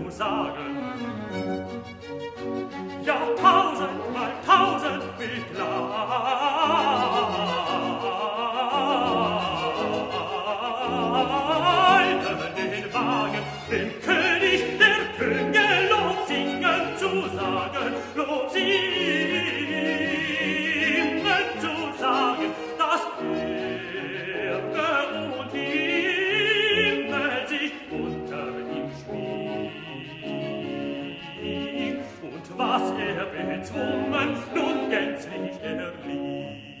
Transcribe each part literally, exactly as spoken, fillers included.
zu sagen. Ja, tausendmal tausend begleiten den Wagen, dem König der Könige Lob singen zu sagen, Lob singen zu sagen, dass Erde und Himmel sich unter ihm schmiegt und was er bezwungen nun gänzlich erliegt.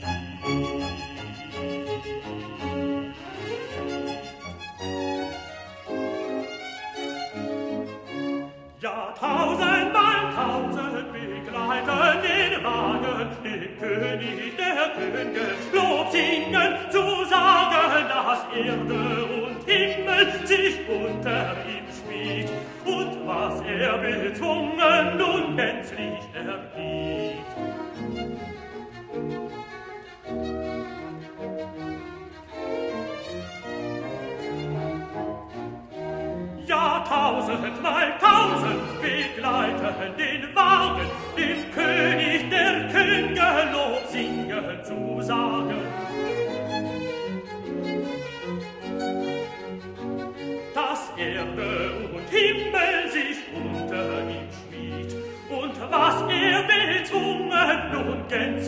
Ja, tausendmal tausend begleiten den Wagen, den König der Könige Lob singen zu sagen, dass Erde und Himmel sich unter ihm schmiegt und was er bezwungen nun gänzlich erliegt. Ja, tausendmal tausend begleiten den Wagen, dem König der Könige Lob singen zu sagen. Dass Erde und Himmel sich unter ihm schmiegt und was er bezwungen nun gänzlich